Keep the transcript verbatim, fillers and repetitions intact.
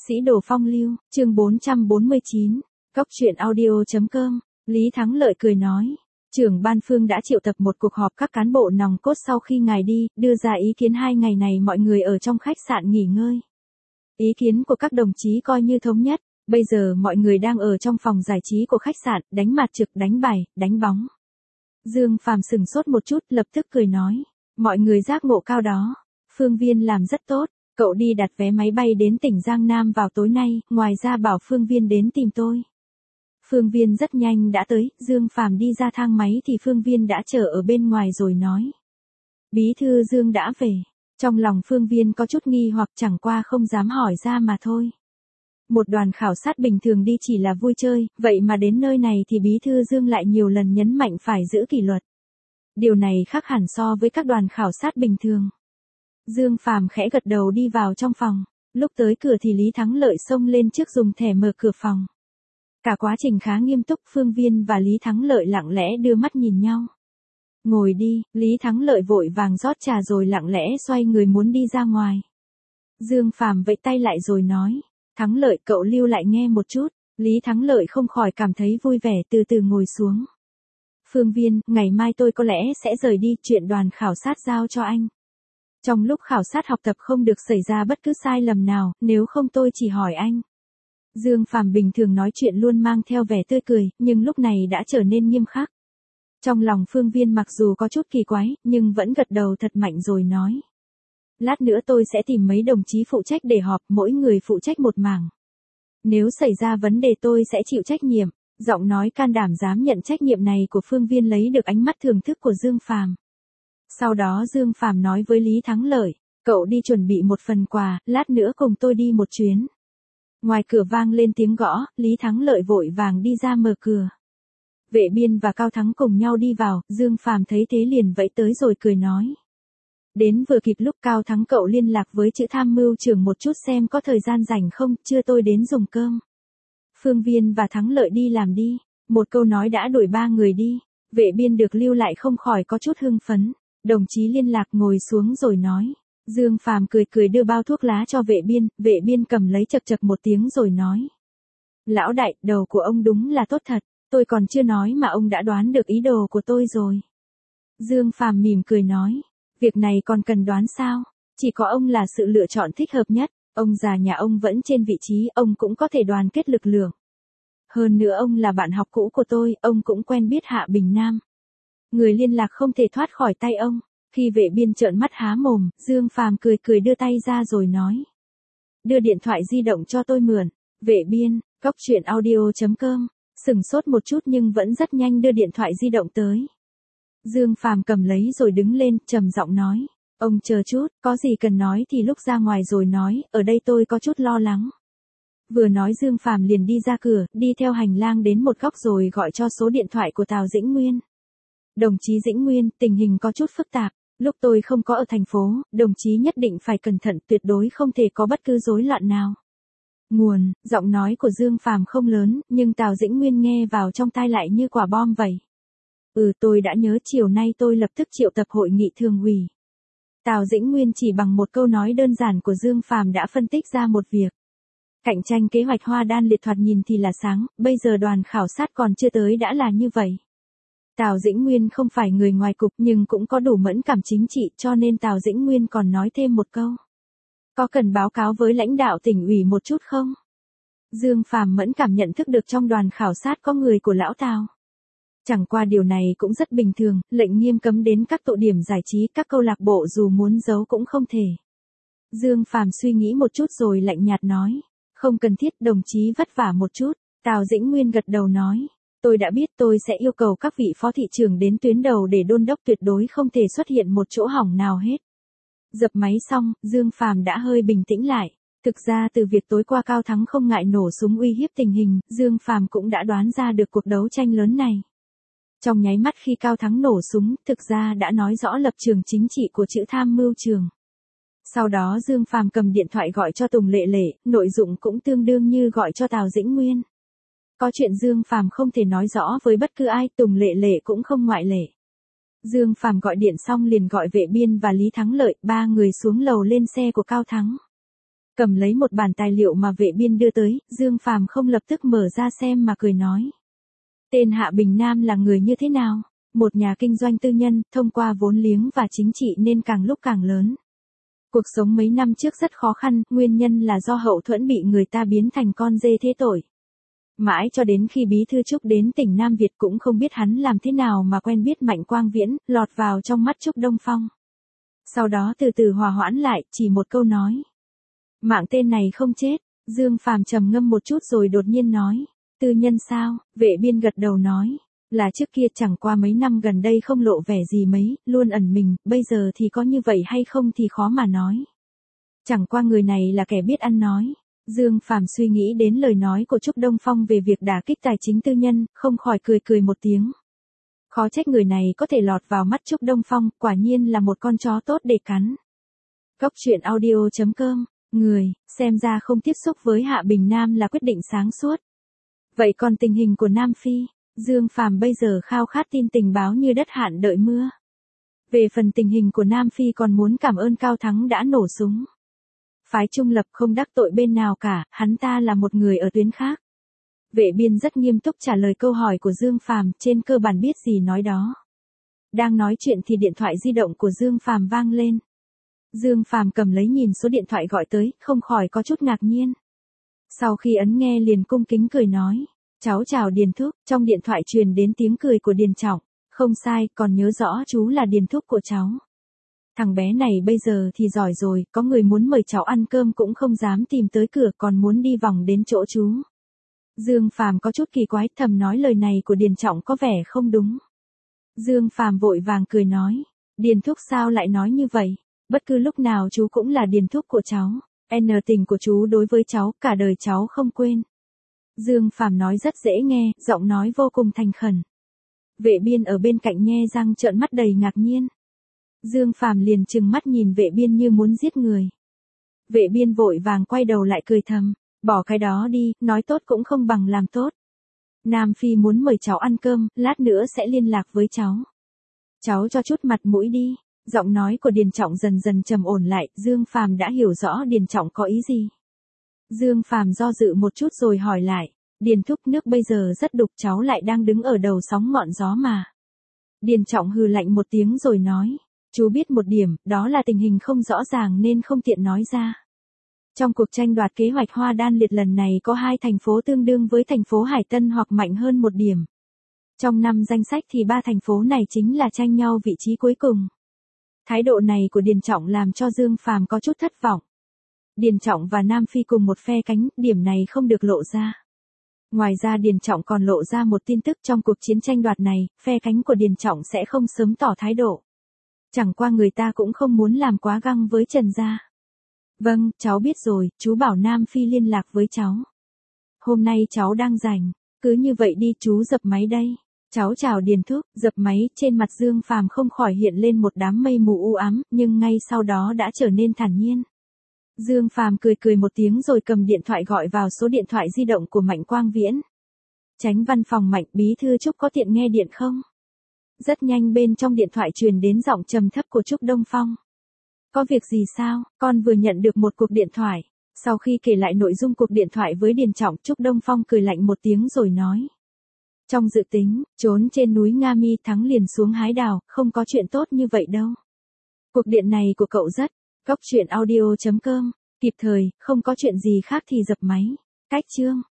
Sĩ đồ phong lưu, chương bốn trăm bốn mươi chín, Cóc truyện audio chấm com, Lý Thắng Lợi cười nói. Trưởng ban Phương đã triệu tập một cuộc họp các cán bộ nòng cốt sau khi ngài đi, đưa ra ý kiến hai ngày này mọi người ở trong khách sạn nghỉ ngơi. Ý kiến của các đồng chí coi như thống nhất, bây giờ mọi người đang ở trong phòng giải trí của khách sạn, đánh mặt trực, đánh bài, đánh bóng. Dương Phàm sừng sốt một chút, lập tức cười nói. Mọi người giác ngộ cao đó. Phương Viên làm rất tốt. Cậu đi đặt vé máy bay đến tỉnh Giang Nam vào tối nay, ngoài ra bảo Phương Viên đến tìm tôi. Phương Viên rất nhanh đã tới, Dương Phàm đi ra thang máy thì Phương Viên đã chờ ở bên ngoài rồi nói. Bí thư Dương đã về. Trong lòng Phương Viên có chút nghi hoặc chẳng qua không dám hỏi ra mà thôi. Một đoàn khảo sát bình thường đi chỉ là vui chơi, vậy mà đến nơi này thì Bí thư Dương lại nhiều lần nhấn mạnh phải giữ kỷ luật. Điều này khác hẳn so với các đoàn khảo sát bình thường. Dương Phàm khẽ gật đầu đi vào trong phòng, lúc tới cửa thì Lý Thắng Lợi xông lên trước dùng thẻ mở cửa phòng. Cả quá trình khá nghiêm túc, Phương Viên và Lý Thắng Lợi lặng lẽ đưa mắt nhìn nhau. Ngồi đi, Lý Thắng Lợi vội vàng rót trà rồi lặng lẽ xoay người muốn đi ra ngoài. Dương Phàm vẫy tay lại rồi nói, Thắng Lợi cậu lưu lại nghe một chút, Lý Thắng Lợi không khỏi cảm thấy vui vẻ từ từ ngồi xuống. Phương Viên, ngày mai tôi có lẽ sẽ rời đi, chuyện đoàn khảo sát giao cho anh. Trong lúc khảo sát học tập không được xảy ra bất cứ sai lầm nào, nếu không tôi chỉ hỏi anh. Dương Phàm bình thường nói chuyện luôn mang theo vẻ tươi cười, nhưng lúc này đã trở nên nghiêm khắc. Trong lòng Phương Viên mặc dù có chút kỳ quái, nhưng vẫn gật đầu thật mạnh rồi nói. Lát nữa tôi sẽ tìm mấy đồng chí phụ trách để họp, mỗi người phụ trách một mảng. Nếu xảy ra vấn đề tôi sẽ chịu trách nhiệm. Giọng nói can đảm dám nhận trách nhiệm này của Phương Viên lấy được ánh mắt thưởng thức của Dương Phàm. Sau đó Dương Phàm nói với Lý Thắng Lợi, cậu đi chuẩn bị một phần quà, lát nữa cùng tôi đi một chuyến. Ngoài cửa vang lên tiếng gõ, Lý Thắng Lợi vội vàng đi ra mở cửa. Vệ Biên và Cao Thắng cùng nhau đi vào, Dương Phàm thấy thế liền vẫy tới rồi cười nói. Đến vừa kịp lúc Cao Thắng cậu liên lạc với chữ tham mưu trưởng một chút xem có thời gian rảnh không, chưa tôi đến dùng cơm. Phương Viên và Thắng Lợi đi làm đi, một câu nói đã đuổi ba người đi. Vệ Biên được lưu lại không khỏi có chút hưng phấn. Đồng chí liên lạc ngồi xuống rồi nói. Dương Phàm cười cười đưa bao thuốc lá cho Vệ Biên, Vệ Biên cầm lấy chật chật một tiếng rồi nói. Lão đại, đầu của ông đúng là tốt thật, tôi còn chưa nói mà ông đã đoán được ý đồ của tôi rồi. Dương Phàm mỉm cười nói. Việc này còn cần đoán sao, chỉ có ông là sự lựa chọn thích hợp nhất, ông già nhà ông vẫn trên vị trí, ông cũng có thể đoàn kết lực lượng. Hơn nữa ông là bạn học cũ của tôi, ông cũng quen biết Hạ Bình Nam. Người liên lạc không thể thoát khỏi tay ông. Khi Vệ Biên trợn mắt há mồm, Dương Phàm cười cười đưa tay ra rồi nói. Đưa điện thoại di động cho tôi mượn. Vệ Biên, Cóc truyện audio chấm com, sừng sốt một chút nhưng vẫn rất nhanh đưa điện thoại di động tới. Dương Phàm cầm lấy rồi đứng lên, trầm giọng nói. Ông chờ chút, có gì cần nói thì lúc ra ngoài rồi nói, ở đây tôi có chút lo lắng. Vừa nói Dương Phàm liền đi ra cửa, đi theo hành lang đến một góc rồi gọi cho số điện thoại của Tào Dĩnh Nguyên. Đồng chí Dĩnh Nguyên, tình hình có chút phức tạp, lúc tôi không có ở thành phố, đồng chí nhất định phải cẩn thận, tuyệt đối không thể có bất cứ rối loạn nào. Nguồn, giọng nói của Dương Phàm không lớn, nhưng Tào Dĩnh Nguyên nghe vào trong tai lại như quả bom vậy. Ừ, tôi đã nhớ, chiều nay tôi lập tức triệu tập hội nghị thường ủy. Tào Dĩnh Nguyên chỉ bằng một câu nói đơn giản của Dương Phàm đã phân tích ra một việc. Cạnh tranh kế hoạch Hoa Đan liệt thoạt nhìn thì là sáng, bây giờ đoàn khảo sát còn chưa tới đã là như vậy. Tào Dĩnh Nguyên không phải người ngoài cục nhưng cũng có đủ mẫn cảm chính trị, cho nên Tào Dĩnh Nguyên còn nói thêm một câu. Có cần báo cáo với lãnh đạo tỉnh ủy một chút không? Dương Phàm mẫn cảm nhận thức được trong đoàn khảo sát có người của lão Tào. Chẳng qua điều này cũng rất bình thường, lệnh nghiêm cấm đến các tụ điểm giải trí, các câu lạc bộ dù muốn giấu cũng không thể. Dương Phàm suy nghĩ một chút rồi lạnh nhạt nói. Không cần thiết, đồng chí vất vả một chút. Tào Dĩnh Nguyên gật đầu nói. Tôi đã biết, tôi sẽ yêu cầu các vị phó thị trưởng đến tuyến đầu để đôn đốc, tuyệt đối không thể xuất hiện một chỗ hỏng nào hết. Dập máy xong, Dương Phàm đã hơi bình tĩnh lại. Thực ra từ việc tối qua Cao Thắng không ngại nổ súng uy hiếp tình hình, Dương Phàm cũng đã đoán ra được cuộc đấu tranh lớn này. Trong nháy mắt khi Cao Thắng nổ súng, thực ra đã nói rõ lập trường chính trị của chữ tham mưu trường. Sau đó Dương Phàm cầm điện thoại gọi cho Tùng Lệ Lệ, nội dụng cũng tương đương như gọi cho Tào Dĩnh Nguyên. Có chuyện Dương Phàm không thể nói rõ với bất cứ ai, Tùng Lệ Lệ cũng không ngoại lệ. Dương Phàm gọi điện xong liền gọi Vệ Biên và Lý Thắng Lợi, ba người xuống lầu lên xe của Cao Thắng. Cầm lấy một bản tài liệu mà vệ biên đưa tới, Dương Phàm không lập tức mở ra xem mà cười nói. Tên Hạ Bình Nam là người như thế nào? Một nhà kinh doanh tư nhân, thông qua vốn liếng và chính trị nên càng lúc càng lớn. Cuộc sống mấy năm trước rất khó khăn, nguyên nhân là do hậu thuẫn bị người ta biến thành con dê thế tội. Mãi cho đến khi Bí Thư Trúc đến tỉnh Nam Việt cũng không biết hắn làm thế nào mà quen biết Mạnh Quang Viễn, lọt vào trong mắt Trúc Đông Phong. Sau đó từ từ hòa hoãn lại, chỉ một câu nói. Mạng tên này không chết, Dương Phàm trầm ngâm một chút rồi đột nhiên nói. Tư nhân sao? Vệ biên gật đầu nói. Là trước kia chẳng qua mấy năm gần đây không lộ vẻ gì mấy, luôn ẩn mình, bây giờ thì có như vậy hay không thì khó mà nói. Chẳng qua người này là kẻ biết ăn nói. Dương Phàm suy nghĩ đến lời nói của Trúc Đông Phong về việc đả kích tài chính tư nhân, không khỏi cười cười một tiếng. Khó trách người này có thể lọt vào mắt Trúc Đông Phong, quả nhiên là một con chó tốt để cắn. Cốc truyện audio chấm com, người, xem ra không tiếp xúc với Hạ Bình Nam là quyết định sáng suốt. Vậy còn tình hình của Nam Phi, Dương Phàm bây giờ khao khát tin tình báo như đất hạn đợi mưa. Về phần tình hình của Nam Phi còn muốn cảm ơn Cao Thắng đã nổ súng. Phái trung lập không đắc tội bên nào cả, hắn ta là một người ở tuyến khác. Vệ biên rất nghiêm túc trả lời câu hỏi của Dương Phàm, trên cơ bản biết gì nói đó. Đang nói chuyện thì điện thoại di động của Dương Phàm vang lên. Dương Phàm cầm lấy nhìn số điện thoại gọi tới, không khỏi có chút ngạc nhiên. Sau khi ấn nghe liền cung kính cười nói. Cháu chào Điền Thúc, trong điện thoại truyền đến tiếng cười của Điền Trọng. Không sai, còn nhớ rõ chú là Điền Thúc của cháu. Thằng bé này bây giờ thì giỏi rồi, có người muốn mời cháu ăn cơm cũng không dám tìm tới cửa còn muốn đi vòng đến chỗ chú. Dương Phàm có chút kỳ quái, thầm nói lời này của Điền Trọng có vẻ không đúng. Dương Phàm vội vàng cười nói. Điền Thúc sao lại nói như vậy? Bất cứ lúc nào chú cũng là Điền Thúc của cháu. N tình của chú đối với cháu, cả đời cháu không quên. Dương Phàm nói rất dễ nghe, giọng nói vô cùng thành khẩn. Vệ biên ở bên cạnh nhe răng trợn mắt đầy ngạc nhiên. Dương Phàm liền trừng mắt nhìn vệ biên như muốn giết người. Vệ biên vội vàng quay đầu lại cười thầm. Bỏ cái đó đi, nói tốt cũng không bằng làm tốt. Nam Phi muốn mời cháu ăn cơm, lát nữa sẽ liên lạc với cháu. Cháu cho chút mặt mũi đi. Giọng nói của Điền Trọng dần dần trầm ổn lại, Dương Phàm đã hiểu rõ Điền Trọng có ý gì. Dương Phàm do dự một chút rồi hỏi lại. Điền Thúc, nước bây giờ rất đục, cháu lại đang đứng ở đầu sóng ngọn gió mà. Điền Trọng hừ lạnh một tiếng rồi nói. Chú biết một điểm, đó là tình hình không rõ ràng nên không tiện nói ra. Trong cuộc tranh đoạt kế hoạch Hoa Đan Liệt lần này có hai thành phố tương đương với thành phố Hải Tân hoặc mạnh hơn một điểm. Trong năm danh sách thì ba thành phố này chính là tranh nhau vị trí cuối cùng. Thái độ này của Điền Trọng làm cho Dương Phàm có chút thất vọng. Điền Trọng và Nam Phi cùng một phe cánh, điểm này không được lộ ra. Ngoài ra Điền Trọng còn lộ ra một tin tức trong cuộc chiến tranh đoạt này, phe cánh của Điền Trọng sẽ không sớm tỏ thái độ. Chẳng qua người ta cũng không muốn làm quá găng với Trần gia. Vâng, cháu biết rồi, chú bảo Nam Phi liên lạc với cháu. Hôm nay cháu đang rảnh, cứ như vậy đi, chú dập máy đây. Cháu chào Điền Thúc, dập máy, trên mặt Dương Phàm không khỏi hiện lên một đám mây mù u ám, nhưng ngay sau đó đã trở nên thản nhiên. Dương Phàm cười cười một tiếng rồi cầm điện thoại gọi vào số điện thoại di động của Mạnh Quang Viễn. Chánh văn phòng Mạnh, Bí Thư Trúc có tiện nghe điện không? Rất nhanh bên trong điện thoại truyền đến giọng trầm thấp của Trúc Đông Phong. Có việc gì sao, con vừa nhận được một cuộc điện thoại. Sau khi kể lại nội dung cuộc điện thoại với Điền Trọng, Trúc Đông Phong cười lạnh một tiếng rồi nói. Trong dự tính, trốn trên núi Nga Mi thắng liền xuống hái đào, không có chuyện tốt như vậy đâu. Cuộc điện này của cậu rất, cốc truyện audio chấm com, kịp thời, không có chuyện gì khác thì dập máy. Cách chương.